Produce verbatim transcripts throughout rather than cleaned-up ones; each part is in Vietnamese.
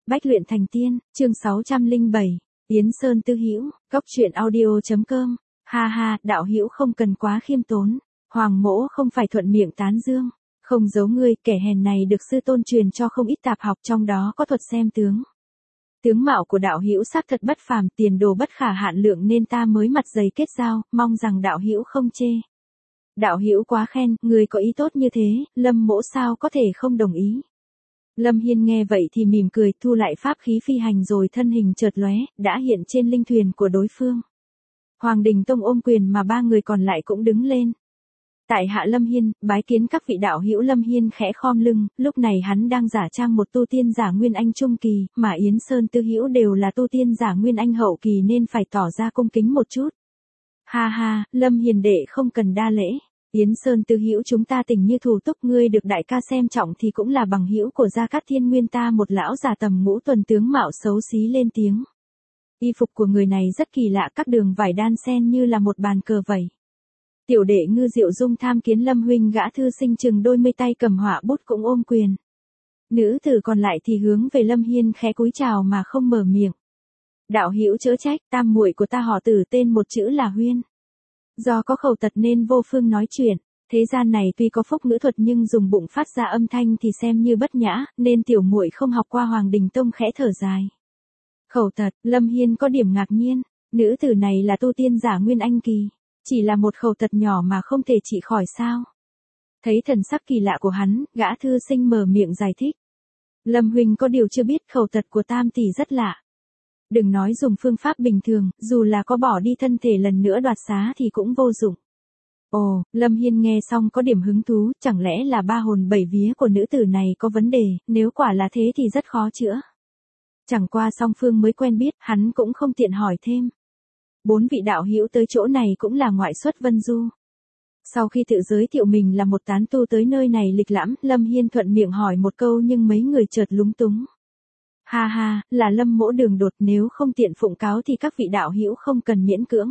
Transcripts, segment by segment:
Bách luyện thành tiên, chương sáu trăm lẻ bảy, Yến Sơn Tư Hữu, Cốc truyện audio.com. Ha ha, đạo hữu không cần quá khiêm tốn, Hoàng mỗ không phải thuận miệng tán dương, không giấu ngươi, kẻ hèn này được sư tôn truyền cho không ít tạp học, trong đó có thuật xem tướng. Tướng mạo của đạo hữu xác thật bất phàm, tiền đồ bất khả hạn lượng nên ta mới mặt dày kết giao, mong rằng đạo hữu không chê. Đạo hữu quá khen, người có ý tốt như thế, Lâm mỗ sao có thể không đồng ý. Lâm Hiên nghe vậy thì mỉm cười, thu lại pháp khí phi hành rồi thân hình chợt lóe, đã hiện trên linh thuyền của đối phương. Hoàng Đình Tông ôm quyền mà ba người còn lại cũng đứng lên. Tại hạ Lâm Hiên, bái kiến các vị đạo hữu. Lâm Hiên khẽ khom lưng, lúc này hắn đang giả trang một tu tiên giả Nguyên Anh trung kỳ, mà Yến Sơn Tư Hữu đều là tu tiên giả Nguyên Anh hậu kỳ nên phải tỏ ra cung kính một chút. Ha ha, Lâm Hiền đệ không cần đa lễ. Yến Sơn Tư Hữu, chúng ta tình như thù túc, ngươi được đại ca xem trọng thì cũng là bằng hữu của Gia Cát Thiên Nguyên ta. Một lão già tầm ngũ tuần tướng mạo xấu xí lên tiếng. Y phục của người này rất kỳ lạ, các đường vải đan xen như là một bàn cờ vẩy. Tiểu đệ Ngư Diệu Dung tham kiến Lâm huynh. Gã thư sinh chừng đôi mươi tay cầm họa bút cũng ôm quyền. Nữ tử còn lại thì hướng về Lâm Hiên khẽ cúi chào mà không mở miệng. Đạo hữu chớ trách, tam muội của ta họ Tử, tên một chữ là Huyên. Do có khẩu tật nên vô phương nói chuyện, thế gian này tuy có phúc ngữ thuật nhưng dùng bụng phát ra âm thanh thì xem như bất nhã, nên tiểu muội không học qua Hoàng Đình Tông khẽ thở dài. Khẩu tật, Lâm Hiên có điểm ngạc nhiên, nữ tử này là tu tiên giả Nguyên Anh kỳ, chỉ là một khẩu tật nhỏ mà không thể trị khỏi sao? Thấy thần sắc kỳ lạ của hắn, gã thư sinh mở miệng giải thích. Lâm huynh có điều chưa biết, khẩu tật của tam tỷ rất lạ. Đừng nói dùng phương pháp bình thường, dù là có bỏ đi thân thể lần nữa đoạt xá thì cũng vô dụng. Ồ, Lâm Hiên nghe xong có điểm hứng thú, chẳng lẽ là ba hồn bảy vía của nữ tử này có vấn đề, nếu quả là thế thì rất khó chữa. Chẳng qua song phương mới quen biết, hắn cũng không tiện hỏi thêm. Bốn vị đạo hữu tới chỗ này cũng là ngoại xuất Vân Du. Sau khi tự giới thiệu mình là một tán tu tới nơi này lịch lãm, Lâm Hiên thuận miệng hỏi một câu nhưng mấy người chợt lúng túng. Ha ha, là Lâm mỗ đường đột, nếu không tiện phụng cáo thì các vị đạo hữu không cần miễn cưỡng.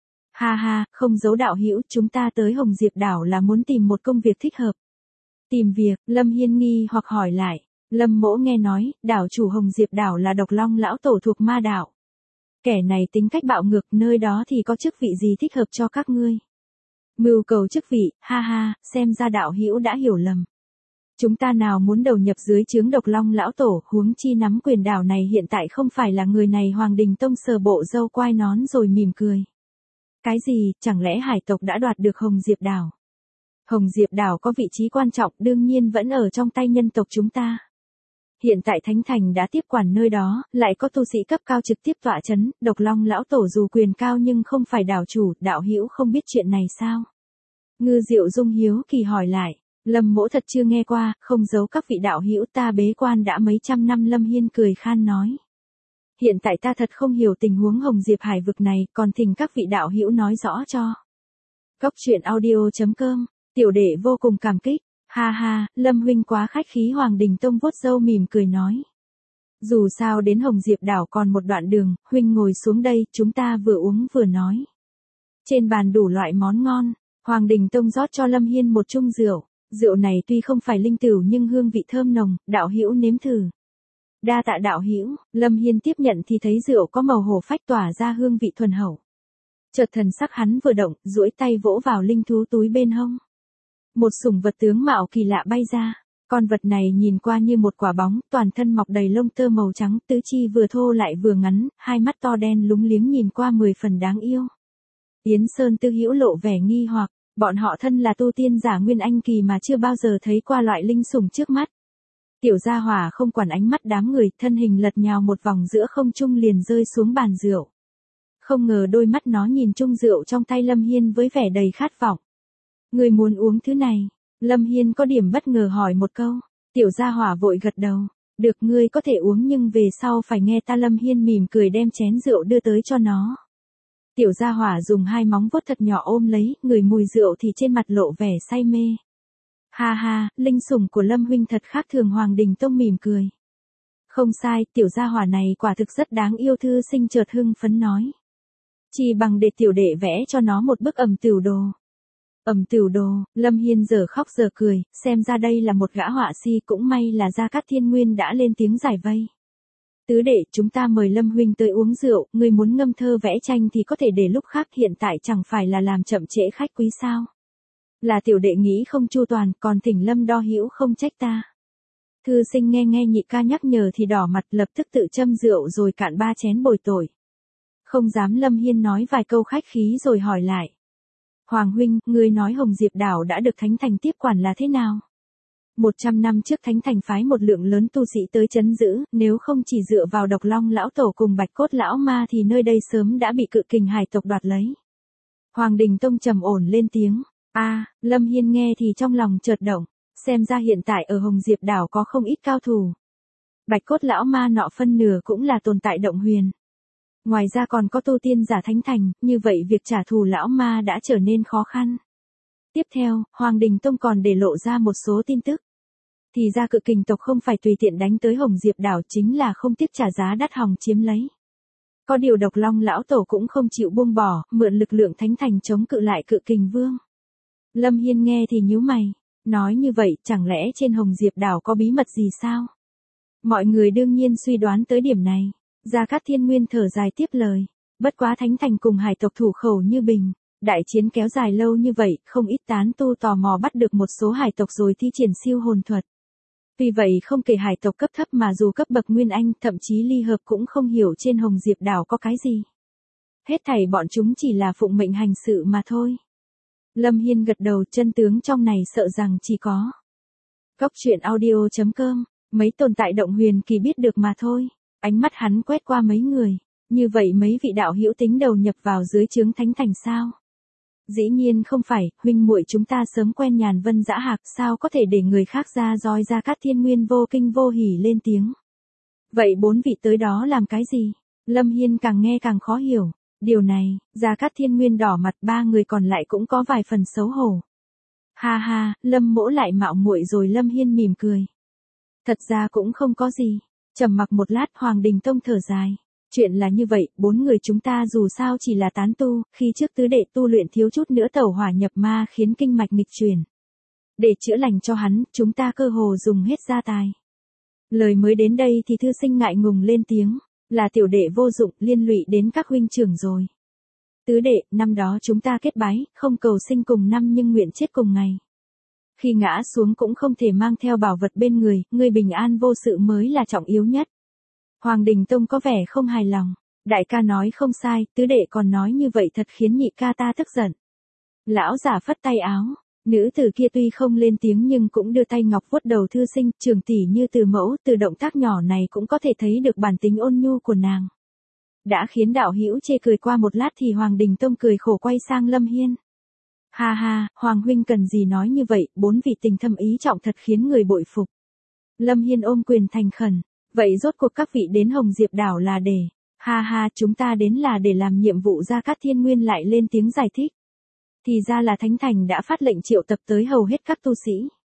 Ha ha, không giấu đạo hữu, chúng ta tới Hồng Diệp đảo là muốn tìm một công việc thích hợp. Tìm việc, Lâm Hiên nghi hoặc hỏi lại. Lâm mỗ nghe nói, đảo chủ Hồng Diệp đảo là Độc Long lão tổ thuộc Ma đảo. Kẻ này tính cách bạo ngược, nơi đó thì có chức vị gì thích hợp cho các ngươi? Mưu cầu chức vị, ha ha, xem ra đạo hữu đã hiểu lầm. Chúng ta nào muốn đầu nhập dưới trướng Độc Long lão tổ, huống chi nắm quyền đảo này hiện tại không phải là người này. Hoàng Đình Tông sờ bộ râu quai nón rồi mỉm cười. Cái gì, chẳng lẽ hải tộc đã đoạt được Hồng Diệp đảo? Hồng Diệp đảo có vị trí quan trọng, đương nhiên vẫn ở trong tay nhân tộc chúng ta. Hiện tại Thánh Thành đã tiếp quản nơi đó, lại có tu sĩ cấp cao trực tiếp tọa chấn, Độc Long lão tổ dù quyền cao nhưng không phải đảo chủ, đạo hữu không biết chuyện này sao? Ngư Diệu Dung hiếu kỳ hỏi lại. Lâm mỗ thật chưa nghe qua, không giấu các vị đạo hữu, ta bế quan đã mấy trăm năm. Lâm Hiên cười khan nói. Hiện tại ta thật không hiểu tình huống Hồng Diệp hải vực này, còn thỉnh các vị đạo hữu nói rõ cho. Cốc truyện audio.com, tiểu đệ vô cùng cảm kích. Ha ha, Lâm huynh quá khách khí. Hoàng Đình Tông vuốt râu mỉm cười nói. Dù sao đến Hồng Diệp đảo còn một đoạn đường, huynh ngồi xuống đây, chúng ta vừa uống vừa nói. Trên bàn đủ loại món ngon, Hoàng Đình Tông rót cho Lâm Hiên một chung rượu. Rượu này tuy không phải linh tửu nhưng hương vị thơm nồng, đạo hữu nếm thử. Đa tạ đạo hữu. Lâm Hiên tiếp nhận thì thấy rượu có màu hổ phách tỏa ra hương vị thuần hậu. Chợt thần sắc hắn vừa động, duỗi tay vỗ vào linh thú túi bên hông. Một sủng vật tướng mạo kỳ lạ bay ra. Con vật này nhìn qua như một quả bóng, toàn thân mọc đầy lông tơ màu trắng, tứ chi vừa thô lại vừa ngắn, hai mắt to đen lúng liếng nhìn qua mười phần đáng yêu. Yến Sơn Tư Hữu lộ vẻ nghi hoặc. Bọn họ thân là tu tiên giả Nguyên Anh kỳ mà chưa bao giờ thấy qua loại linh sủng trước mắt. Tiểu gia hỏa không quản ánh mắt đám người, thân hình lật nhào một vòng giữa không trung liền rơi xuống bàn rượu. Không ngờ đôi mắt nó nhìn chung rượu trong tay Lâm Hiên với vẻ đầy khát vọng. Người muốn uống thứ này? Lâm Hiên có điểm bất ngờ hỏi một câu. Tiểu gia hỏa vội gật đầu. Được, ngươi có thể uống nhưng về sau phải nghe ta. Lâm Hiên mỉm cười đem chén rượu đưa tới cho nó. Tiểu gia hỏa dùng hai móng vuốt thật nhỏ ôm lấy, ngửi mùi rượu thì trên mặt lộ vẻ say mê. Ha ha, linh sủng của Lâm huynh thật khác thường. Hoàng Đình Tông mỉm cười. Không sai, tiểu gia hỏa này quả thực rất đáng yêu. Thư sinh chợt hưng phấn nói. Chỉ bằng để tiểu đệ vẽ cho nó một bức ẩm tửu đồ. Ẩm tửu đồ, Lâm Hiên giờ khóc giờ cười, xem ra đây là một gã họa si, cũng may là Gia Cát Thiên Nguyên đã lên tiếng giải vây. Tứ đệ, chúng ta mời Lâm huynh tới uống rượu, ngươi muốn ngâm thơ vẽ tranh thì có thể để lúc khác, hiện tại chẳng phải là làm chậm trễ khách quý sao? Là tiểu đệ nghĩ không chu toàn, còn thỉnh Lâm đo hữu không trách ta. Thư sinh nghe nghe nhị ca nhắc nhở thì đỏ mặt, lập tức tự châm rượu rồi cạn ba chén bồi tội. Không dám Lâm Hiên nói vài câu khách khí rồi hỏi lại. Hoàng huynh, ngươi nói Hồng Diệp đảo đã được Thánh Thành tiếp quản là thế nào? Một trăm năm trước Thánh Thành phái một lượng lớn tu sĩ tới trấn giữ, nếu không chỉ dựa vào Độc Long lão tổ cùng Bạch Cốt lão ma thì nơi đây sớm đã bị Cự Kình hải tộc đoạt lấy. Hoàng Đình Tông trầm ổn lên tiếng. A, Lâm Hiên nghe thì trong lòng chợt động, xem ra hiện tại ở Hồng Diệp đảo có không ít cao thủ. Bạch Cốt lão ma nọ phân nửa cũng là tồn tại động huyền. Ngoài ra còn có tu tiên giả Thánh Thành, như vậy việc trả thù lão ma đã trở nên khó khăn. Tiếp theo, Hoàng Đình Tông còn để lộ ra một số tin tức. Thì ra Cự Kình tộc không phải tùy tiện đánh tới Hồng Diệp đảo, chính là không tiếc trả giá đắt hòng chiếm lấy. Có điều Độc Long lão tổ cũng không chịu buông bỏ, mượn lực lượng Thánh Thành chống cự lại Cự Kình vương. Lâm Hiên nghe thì nhíu mày, nói như vậy chẳng lẽ trên Hồng Diệp đảo có bí mật gì sao? Mọi người đương nhiên suy đoán tới điểm này. Gia Cát Thiên Nguyên thở dài tiếp lời. Bất quá Thánh Thành cùng hải tộc thủ khẩu như bình. Đại chiến kéo dài lâu như vậy, không ít tán tu tò mò bắt được một số hải tộc rồi thi triển siêu hồn thuật. Vì vậy không kể hải tộc cấp thấp mà dù cấp bậc Nguyên Anh, thậm chí ly hợp cũng không hiểu trên Hồng Diệp đảo có cái gì. Hết thảy bọn chúng chỉ là phụng mệnh hành sự mà thôi. Lâm Hiên gật đầu, chân tướng trong này sợ rằng chỉ có Cốc truyện audio chấm com, mấy tồn tại động huyền kỳ biết được mà thôi. Ánh mắt hắn quét qua mấy người, như vậy mấy vị đạo hữu tính đầu nhập vào dưới trướng Thánh Thành sao? Dĩ nhiên không phải, huynh muội chúng ta sớm quen nhàn vân dã hạc, sao có thể để người khác ra roi Gia Cát Thiên Nguyên vô kinh vô hỉ lên tiếng. Vậy bốn vị tới đó làm cái gì? Lâm Hiên càng nghe càng khó hiểu. Điều này, Gia Cát Thiên Nguyên đỏ mặt, ba người còn lại cũng có vài phần xấu hổ. Ha ha, Lâm mỗ lại mạo muội rồi. Lâm Hiên mỉm cười. Thật ra cũng không có gì. Trầm mặc một lát, Hoàng Đình Tông thở dài. Chuyện là như vậy, bốn người chúng ta dù sao chỉ là tán tu, khi trước tứ đệ tu luyện thiếu chút nữa tẩu hỏa nhập ma khiến kinh mạch nghịch chuyển. Để chữa lành cho hắn, chúng ta cơ hồ dùng hết gia tài. Lời mới đến đây thì thư sinh ngại ngùng lên tiếng. Là tiểu đệ vô dụng, liên lụy đến các huynh trưởng rồi. Tứ đệ, năm đó chúng ta kết bái, không cầu sinh cùng năm nhưng nguyện chết cùng ngày. Khi ngã xuống cũng không thể mang theo bảo vật bên người, người bình an vô sự mới là trọng yếu nhất. Hoàng Đình Tông có vẻ không hài lòng. Đại ca nói không sai, tứ đệ còn nói như vậy thật khiến nhị ca ta tức giận. Lão giả phất tay áo. Nữ tử kia tuy không lên tiếng nhưng cũng đưa tay ngọc vuốt đầu thư sinh, trường tỷ như từ mẫu, từ động tác nhỏ này cũng có thể thấy được bản tính ôn nhu của nàng. Đã khiến đạo hữu chê cười. Qua một lát thì Hoàng Đình Tông cười khổ quay sang Lâm Hiên. Ha ha, Hoàng huynh cần gì nói như vậy, bốn vị tình thâm ý trọng thật khiến người bội phục. Lâm Hiên ôm quyền thành khẩn, vậy rốt cuộc các vị đến Hồng Diệp đảo là để, ha ha, chúng ta đến là để làm nhiệm vụ. Gia Cát Thiên Nguyên lại lên tiếng giải thích. Thì ra là Thánh Thành đã phát lệnh triệu tập tới hầu hết các tu sĩ.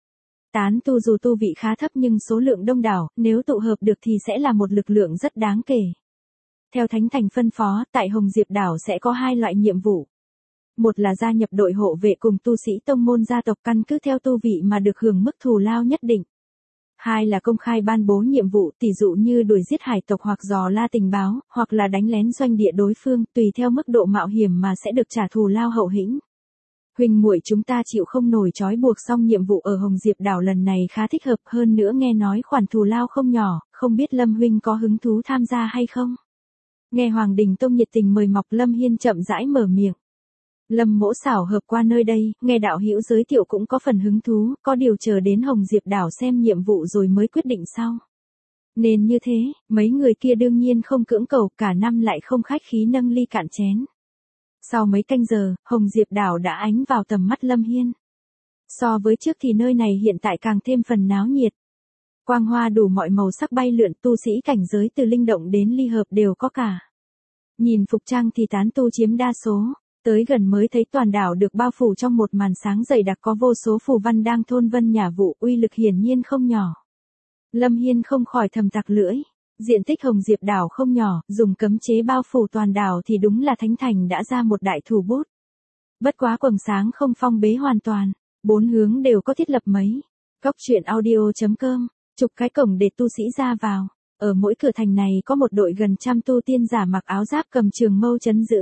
Tán tu dù tu vị khá thấp nhưng số lượng đông đảo, nếu tụ hợp được thì sẽ là một lực lượng rất đáng kể. Theo Thánh Thành phân phó, tại Hồng Diệp đảo sẽ có hai loại nhiệm vụ. Một là gia nhập đội hộ vệ cùng tu sĩ tông môn gia tộc, căn cứ theo tu vị mà được hưởng mức thù lao nhất định. Hai là công khai ban bố nhiệm vụ, tỷ dụ như đuổi giết hải tộc hoặc dò la tình báo, hoặc là đánh lén doanh địa đối phương, tùy theo mức độ mạo hiểm mà sẽ được trả thù lao hậu hĩnh. Huynh muội chúng ta chịu không nổi trói buộc, xong nhiệm vụ ở Hồng Diệp đảo lần này khá thích hợp, hơn nữa nghe nói khoản thù lao không nhỏ, không biết Lâm huynh có hứng thú tham gia hay không? Nghe Hoàng Đình Tông nhiệt tình mời mọc, Lâm Hiên chậm rãi mở miệng. Lâm mỗ xảo hợp qua nơi đây, nghe đạo hữu giới thiệu cũng có phần hứng thú, có điều chờ đến Hồng Diệp đảo xem nhiệm vụ rồi mới quyết định sau. Nên như thế, mấy người kia đương nhiên không cưỡng cầu, cả năm lại không khách khí nâng ly cạn chén. Sau mấy canh giờ, Hồng Diệp đảo đã ánh vào tầm mắt Lâm Hiên. So với trước thì nơi này hiện tại càng thêm phần náo nhiệt. Quang hoa đủ mọi màu sắc bay lượn, tu sĩ cảnh giới từ linh động đến ly hợp đều có cả. Nhìn phục trang thì tán tu chiếm đa số, tới gần mới thấy toàn đảo được bao phủ trong một màn sáng dày đặc, có vô số phù văn đang thôn vân nhả vụ, uy lực hiển nhiên không nhỏ. Lâm Hiên không khỏi thầm tặc lưỡi. Diện tích Hồng Diệp đảo không nhỏ, dùng cấm chế bao phủ toàn đảo thì đúng là Thánh Thành đã ra một đại thủ bút. Bất quá quầng sáng không phong bế hoàn toàn, bốn hướng đều có thiết lập mấy. Cốc truyện audio chấm com, chục cái cổng để tu sĩ ra vào. Ở mỗi cửa thành này có một đội gần trăm tu tiên giả mặc áo giáp cầm trường mâu trấn giữ.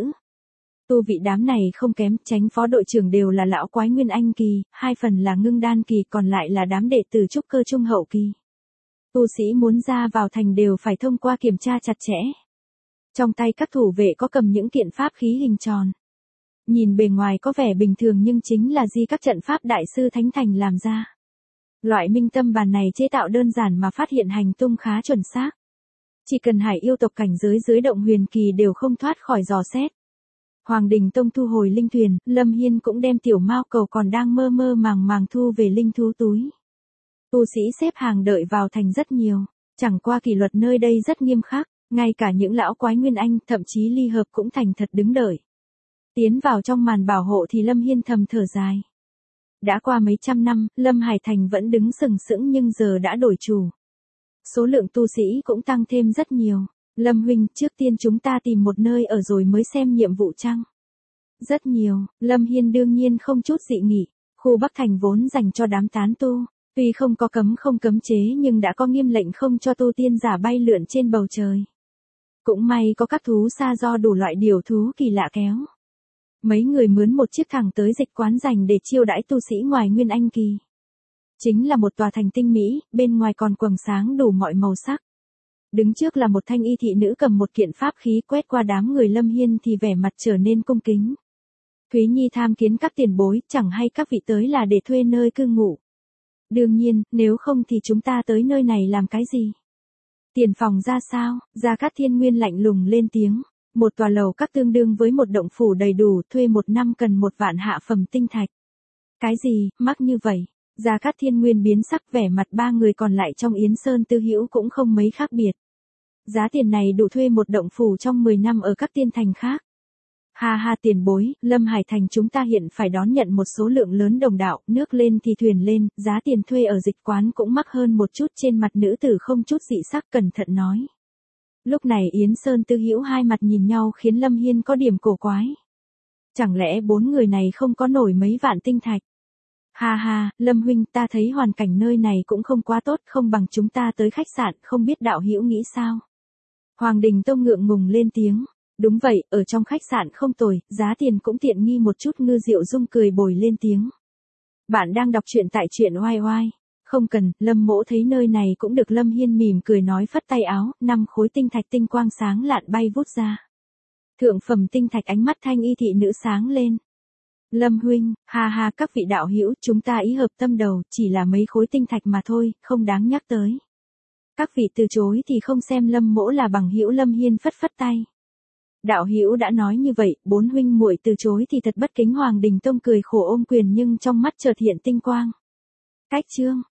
Tu vị đám này không kém, chánh phó đội trưởng đều là lão quái nguyên anh kỳ, hai phần là ngưng đan kỳ, còn lại là đám đệ tử trúc cơ trung hậu kỳ. Tu sĩ muốn ra vào thành đều phải thông qua kiểm tra chặt chẽ. Trong tay các thủ vệ có cầm những kiện pháp khí hình tròn. Nhìn bề ngoài có vẻ bình thường nhưng chính là di các trận pháp đại sư Thánh Thành làm ra. Loại minh tâm bàn này chế tạo đơn giản mà phát hiện hành tung khá chuẩn xác. Chỉ cần hải yêu tộc cảnh giới dưới động huyền kỳ đều không thoát khỏi dò xét. Hoàng Đình Tông thu hồi linh thuyền, Lâm Hiên cũng đem tiểu mao cầu còn đang mơ mơ màng màng thu về linh thú túi. Tu sĩ xếp hàng đợi vào thành rất nhiều, chẳng qua kỷ luật nơi đây rất nghiêm khắc, ngay cả những lão quái nguyên anh, thậm chí ly hợp cũng thành thật đứng đợi. Tiến vào trong màn bảo hộ thì Lâm Hiên thầm thở dài. Đã qua mấy trăm năm, Lâm Hải Thành vẫn đứng sừng sững nhưng giờ đã đổi chủ. Số lượng tu sĩ cũng tăng thêm rất nhiều. Lâm huynh, trước tiên chúng ta tìm một nơi ở rồi mới xem nhiệm vụ chăng? Rất nhiều, Lâm Hiên đương nhiên không chút dị nghị. Khu Bắc Thành vốn dành cho đám tán tu, tuy không có cấm không cấm chế nhưng đã có nghiêm lệnh không cho tu tiên giả bay lượn trên bầu trời. Cũng may có các thú sa do đủ loại điều thú kỳ lạ kéo. Mấy người mướn một chiếc thẳng tới dịch quán dành để chiêu đãi tu sĩ ngoài nguyên anh kỳ. Chính là một tòa thành tinh mỹ, bên ngoài còn quầng sáng đủ mọi màu sắc. Đứng trước là một thanh y thị nữ cầm một kiện pháp khí, quét qua đám người Lâm Hiên thì vẻ mặt trở nên cung kính. Thúy Nhi tham kiến các tiền bối, chẳng hay các vị tới là để thuê nơi cư ngụ. Đương nhiên, nếu không thì chúng ta tới nơi này làm cái gì? Tiền phòng ra sao? Gia Cát Thiên Nguyên lạnh lùng lên tiếng. Một tòa lầu các tương đương với một động phủ đầy đủ, thuê một năm cần một vạn hạ phẩm tinh thạch. Cái gì, mắc như vậy? Gia Cát Thiên Nguyên biến sắc, vẻ mặt ba người còn lại trong Yến Sơn Tư Hữu cũng không mấy khác biệt. Giá tiền này đủ thuê một động phủ trong mười năm ở các tiên thành khác. Ha ha tiền bối, Lâm Hải Thành chúng ta hiện phải đón nhận một số lượng lớn đồng đạo, nước lên thì thuyền lên, giá tiền thuê ở dịch quán cũng mắc hơn một chút. Trên mặt nữ tử không chút dị sắc cẩn thận nói. Lúc này Yến Sơn Tư Hữu hai mặt nhìn nhau khiến Lâm Hiên có điểm cổ quái. Chẳng lẽ bốn người này không có nổi mấy vạn tinh thạch? Ha ha, Lâm huynh, ta thấy hoàn cảnh nơi này cũng không quá tốt, không bằng chúng ta tới khách sạn, không biết đạo hữu nghĩ sao? Hoàng Đình Tông ngượng ngùng lên tiếng. Đúng vậy, ở trong khách sạn không tồi, giá tiền cũng tiện nghi một chút. Ngư Diệu Dung cười bồi lên tiếng. Bạn đang đọc truyện tại truyện oai oai. Không cần, Lâm mỗ thấy nơi này cũng được. Lâm Hiên mỉm cười nói phất tay áo, năm khối tinh thạch tinh quang sáng lạn bay vút ra. Thượng phẩm tinh thạch, ánh mắt thanh y thị nữ sáng lên. Lâm huynh, ha ha các vị đạo hữu, chúng ta ý hợp tâm đầu, chỉ là mấy khối tinh thạch mà thôi, không đáng nhắc tới. Các vị từ chối thì không xem Lâm mỗ là bằng hữu. Lâm Hiên phất phất tay. Đạo hữu đã nói như vậy, bốn huynh muội từ chối thì thật bất kính. Hoàng Đình Tông cười khổ ôm quyền nhưng trong mắt chợt hiện tinh quang. Cách chương